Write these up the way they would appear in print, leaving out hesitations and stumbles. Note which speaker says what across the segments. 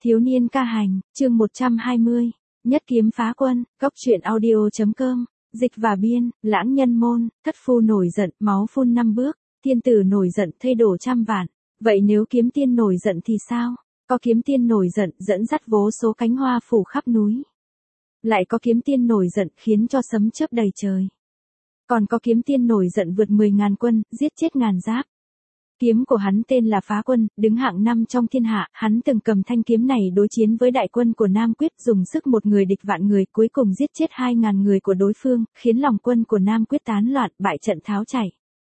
Speaker 1: Thiếu niên ca hành, chương 120. Nhất kiếm phá quân, Cốc truyện audio.com, dịch và biên, lãng nhân môn, thất phu nổi giận, máu phun 5 bước, thiên tử nổi giận thây đổ trăm vạn. Vậy nếu kiếm tiên nổi giận thì sao? Có kiếm tiên nổi giận dẫn dắt vô số cánh hoa phủ khắp núi. Lại có kiếm tiên nổi giận khiến cho sấm chớp đầy trời. Còn có kiếm tiên nổi giận vượt 10.000 quân, giết chết ngàn giáp. Kiếm của hắn tên là Phá Quân, đứng hạng 5 trong thiên hạ, hắn từng cầm thanh kiếm này đối chiến với đại quân của Nam Quyết, dùng sức một người địch vạn người, cuối cùng giết chết 2.000 người của đối phương, khiến lòng quân của Nam Quyết tán loạn, bại trận tháo chạy.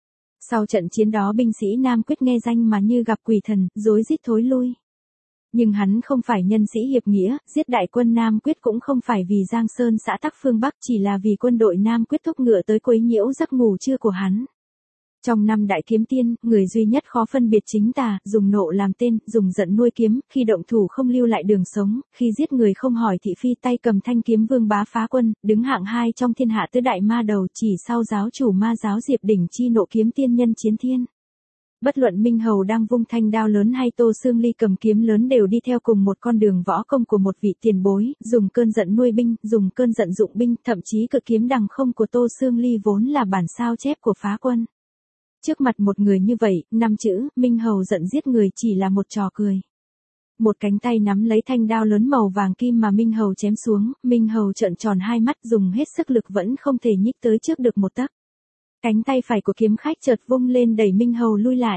Speaker 1: Sau trận chiến đó binh sĩ Nam Quyết nghe danh mà như gặp quỷ thần, rối rít thối lui. Nhưng hắn không phải nhân sĩ hiệp nghĩa, giết đại quân Nam Quyết cũng không phải vì Giang Sơn xã tắc phương Bắc, chỉ là vì quân đội Nam Quyết thúc ngựa tới quấy nhiễu giấc ngủ trưa của hắn. Trong 5 đại kiếm tiên, người duy nhất khó phân biệt chính tà, dùng nộ làm tên, dùng giận nuôi kiếm, khi động thủ không lưu lại đường sống, khi giết người không hỏi thị phi, tay cầm thanh kiếm Vương Bá Phá Quân, đứng hạng 2 trong thiên hạ tứ đại ma đầu, chỉ sau giáo chủ ma giáo Diệp Đỉnh chi nộ kiếm tiên nhân chiến thiên. Bất luận Minh Hầu đang vung thanh đao lớn hay Tô Xương Ly cầm kiếm lớn đều đi theo cùng một con đường võ công của một vị tiền bối, dùng cơn giận nuôi binh, dùng cơn giận dụng binh, thậm chí cực kiếm đằng không của Tô Xương Ly vốn là bản sao chép của Phá Quân. Trước mặt một người như vậy, 5 chữ, Minh Hầu giận giết người chỉ là một trò cười. Một cánh tay nắm lấy thanh đao lớn màu vàng kim mà Minh Hầu chém xuống, Minh Hầu trợn tròn hai mắt dùng hết sức lực vẫn không thể nhích tới trước được một tấc. Cánh tay phải của kiếm khách chợt vung lên đẩy Minh Hầu lui lại.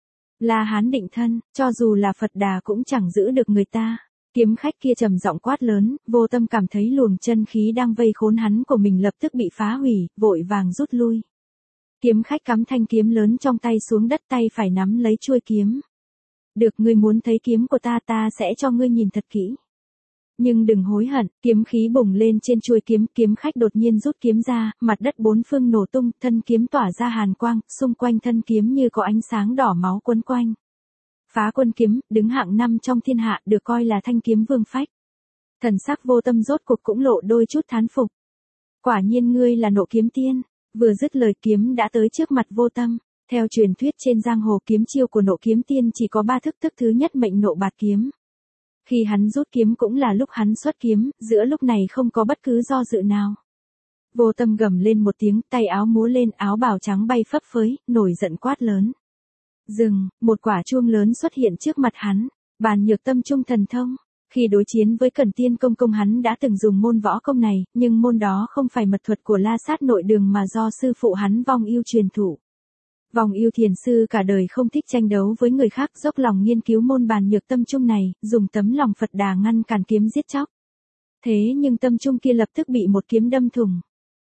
Speaker 1: La Hán định thân, cho dù là Phật Đà cũng chẳng giữ được người ta. Kiếm khách kia trầm giọng quát lớn, Vô Tâm cảm thấy luồng chân khí đang vây khốn hắn của mình lập tức bị phá hủy, vội vàng rút lui. Kiếm khách cắm thanh kiếm lớn trong tay xuống đất, tay phải nắm lấy chuôi kiếm. Được, ngươi muốn thấy kiếm của ta, ta sẽ cho ngươi nhìn thật kỹ. Nhưng đừng hối hận, kiếm khí bùng lên trên chuôi kiếm, kiếm khách đột nhiên rút kiếm ra, mặt đất bốn phương nổ tung, thân kiếm tỏa ra hàn quang, xung quanh thân kiếm như có ánh sáng đỏ máu quấn quanh. Phá Quân kiếm, đứng hạng 5 trong thiên hạ, được coi là thanh kiếm vương phách. Thần sắc Vô Tâm rốt cuộc cũng lộ đôi chút thán phục. Quả nhiên ngươi là nộ kiếm tiên. Vừa dứt lời kiếm đã tới trước mặt Vô Tâm. Theo truyền thuyết trên giang hồ kiếm chiêu của nộ kiếm tiên chỉ có 3 thức, thức thứ nhất mệnh nộ bạt kiếm. Khi hắn rút kiếm cũng là lúc hắn xuất kiếm, giữa lúc này không có bất cứ do dự nào. Vô Tâm gầm lên một tiếng, tay áo múa lên, áo bào trắng bay phấp phới, nổi giận quát lớn. Dừng, một quả chuông lớn xuất hiện trước mặt hắn, Bàn Nhược Tâm Trung thần thông. Khi đối chiến với Cẩn Tiên Công Công hắn đã từng dùng môn võ công này, nhưng môn đó không phải mật thuật của La Sát Nội Đường mà do sư phụ hắn Vong Ưu truyền thụ. Vong Ưu thiền sư cả đời không thích tranh đấu với người khác, dốc lòng nghiên cứu môn Bàn Nhược Tâm Trung này, dùng tấm lòng Phật Đà ngăn cản kiếm giết chóc. Thế nhưng tâm trung kia lập tức bị một kiếm đâm thủng.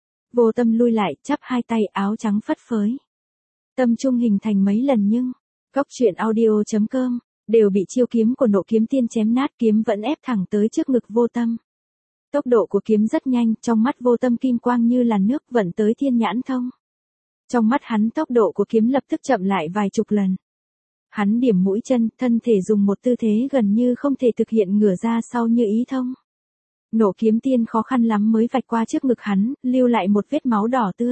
Speaker 1: Vô Tâm lui lại, chắp hai tay, áo trắng phất phới. Tâm trung hình thành mấy lần nhưng, Cốc truyện audio.com, đều bị chiêu kiếm của nộ kiếm tiên chém nát, kiếm vẫn ép thẳng tới trước ngực Vô Tâm. Tốc độ của kiếm rất nhanh, trong mắt Vô Tâm kim quang như làn nước vận tới thiên nhãn thông. Trong mắt hắn tốc độ của kiếm lập tức chậm lại vài chục lần. Hắn điểm mũi chân, thân thể dùng một tư thế gần như không thể thực hiện, ngửa ra sau như ý thông. Nộ kiếm tiên khó khăn lắm mới vạch qua trước ngực hắn, lưu lại một vết máu đỏ tươi.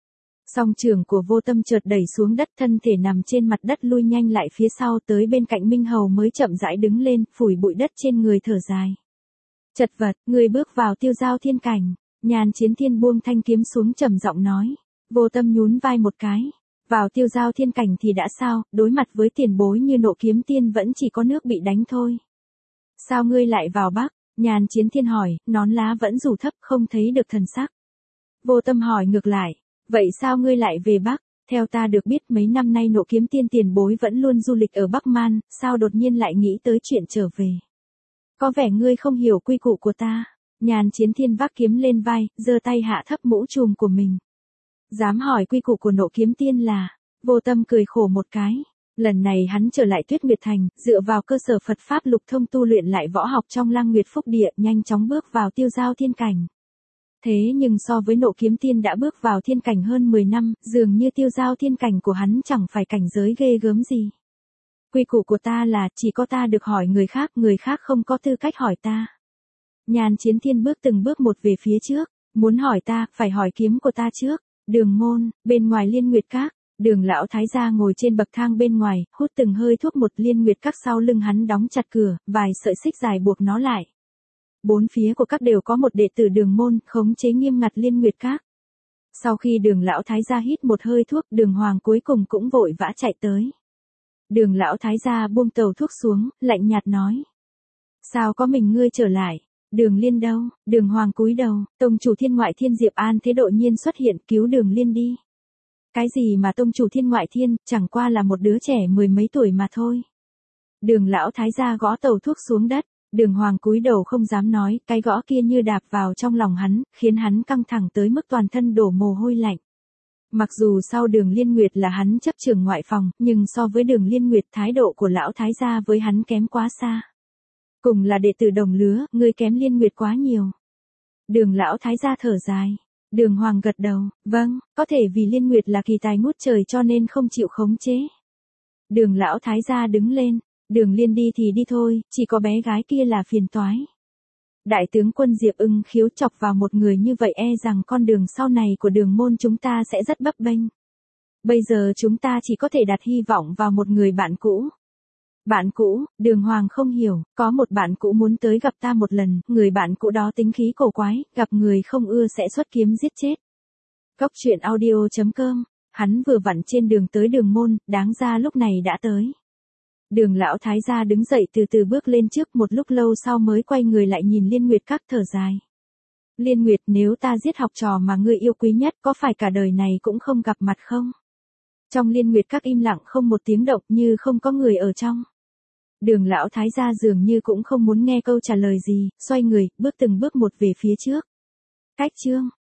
Speaker 1: Song trường của Vô Tâm chợt đẩy xuống đất, thân thể nằm trên mặt đất lui nhanh lại phía sau, tới bên cạnh Minh Hầu mới chậm rãi đứng lên, phủi bụi đất trên người thở dài. Chật vật, người bước vào Tiêu Giao Thiên Cảnh. Nhàn Chiến Thiên buông thanh kiếm xuống trầm giọng nói. Vô Tâm nhún vai một cái. Vào Tiêu Giao Thiên Cảnh thì đã sao, đối mặt với tiền bối như nộ kiếm tiên vẫn chỉ có nước bị đánh thôi. Sao ngươi lại vào Bắc? Nhàn Chiến Thiên hỏi, nón lá vẫn rủ thấp không thấy được thần sắc. Vô Tâm hỏi ngược lại. Vậy sao ngươi lại về Bắc? Theo ta được biết mấy năm nay nộ kiếm tiên tiền bối vẫn luôn du lịch ở Bắc Man, sao đột nhiên lại nghĩ tới chuyện trở về? Có vẻ ngươi không hiểu quy củ của ta. Nhàn Chiến Thiên vác kiếm lên vai, giơ tay hạ thấp mũ trùm của mình. Dám hỏi quy củ của nộ kiếm tiên là? Vô Tâm cười khổ một cái. Lần này hắn trở lại Tuyết Nguyệt Thành, dựa vào cơ sở Phật Pháp lục thông tu luyện lại võ học trong Lăng Nguyệt Phúc Địa, nhanh chóng bước vào Tiêu Giao Thiên Cảnh. Thế nhưng so với nộ kiếm tiên đã bước vào thiên cảnh hơn 10 năm, dường như Tiêu Giao Thiên Cảnh của hắn chẳng phải cảnh giới ghê gớm gì. Quy củ của ta là chỉ có ta được hỏi người khác không có tư cách hỏi ta. Nhàn Chiến Thiên bước từng bước một về phía trước, muốn hỏi ta, phải hỏi kiếm của ta trước. Đường môn, bên ngoài Liên Nguyệt Các, Đường lão thái gia ngồi trên bậc thang bên ngoài, hút từng hơi thuốc một. Liên Nguyệt Các sau lưng hắn đóng chặt cửa, vài sợi xích dài buộc nó lại. Bốn phía của các đều có một đệ tử Đường môn, khống chế nghiêm ngặt Liên Nguyệt Các. Sau khi Đường lão thái gia hít một hơi thuốc, Đường Hoàng cuối cùng cũng vội vã chạy tới. Đường lão thái gia buông tàu thuốc xuống, lạnh nhạt nói: "Sao có mình ngươi trở lại? Đường Liên đâu?" Đường Hoàng cúi đầu, tông chủ Thiên Ngoại Thiên Diệp An Thế đột nhiên xuất hiện, cứu Đường Liên đi. Cái gì mà tông chủ Thiên Ngoại Thiên, chẳng qua là một đứa trẻ mười mấy tuổi mà thôi. Đường lão thái gia gõ tàu thuốc xuống đất, Đường Hoàng cúi đầu không dám nói, cái gõ kia như đạp vào trong lòng hắn, khiến hắn căng thẳng tới mức toàn thân đổ mồ hôi lạnh. Mặc dù sau Đường Liên Nguyệt là hắn chấp trưởng ngoại phòng, nhưng so với Đường Liên Nguyệt thái độ của lão thái gia với hắn kém quá xa. Cùng là đệ tử đồng lứa, ngươi kém Liên Nguyệt quá nhiều. Đường lão thái gia thở dài. Đường Hoàng gật đầu, vâng, có thể vì Liên Nguyệt là kỳ tài ngút trời cho nên không chịu khống chế. Đường lão thái gia đứng lên, Đường Liên đi thì đi thôi, chỉ có bé gái kia là phiền toái. Đại tướng quân Diệp Ưng Khiếu chọc vào một người như vậy e rằng con đường sau này của Đường môn chúng ta sẽ rất bấp bênh. Bây giờ chúng ta chỉ có thể đặt hy vọng vào một người bạn cũ. Bạn cũ, Đường Hoàng không hiểu, có một bạn cũ muốn tới gặp ta một lần, người bạn cũ đó tính khí cổ quái, gặp người không ưa sẽ xuất kiếm giết chết. Cốc truyện audio.com, hắn vừa vặn trên đường tới Đường môn, đáng ra lúc này đã tới. Đường lão thái gia đứng dậy từ từ bước lên trước, một lúc lâu sau mới quay người lại nhìn Liên Nguyệt Các thở dài. Liên Nguyệt, nếu ta giết học trò mà ngươi yêu quý nhất, có phải cả đời này cũng không gặp mặt không? Trong Liên Nguyệt Các im lặng không một tiếng động, như không có người ở trong. Đường lão thái gia dường như cũng không muốn nghe câu trả lời gì, xoay người, bước từng bước một về phía trước. Cách chương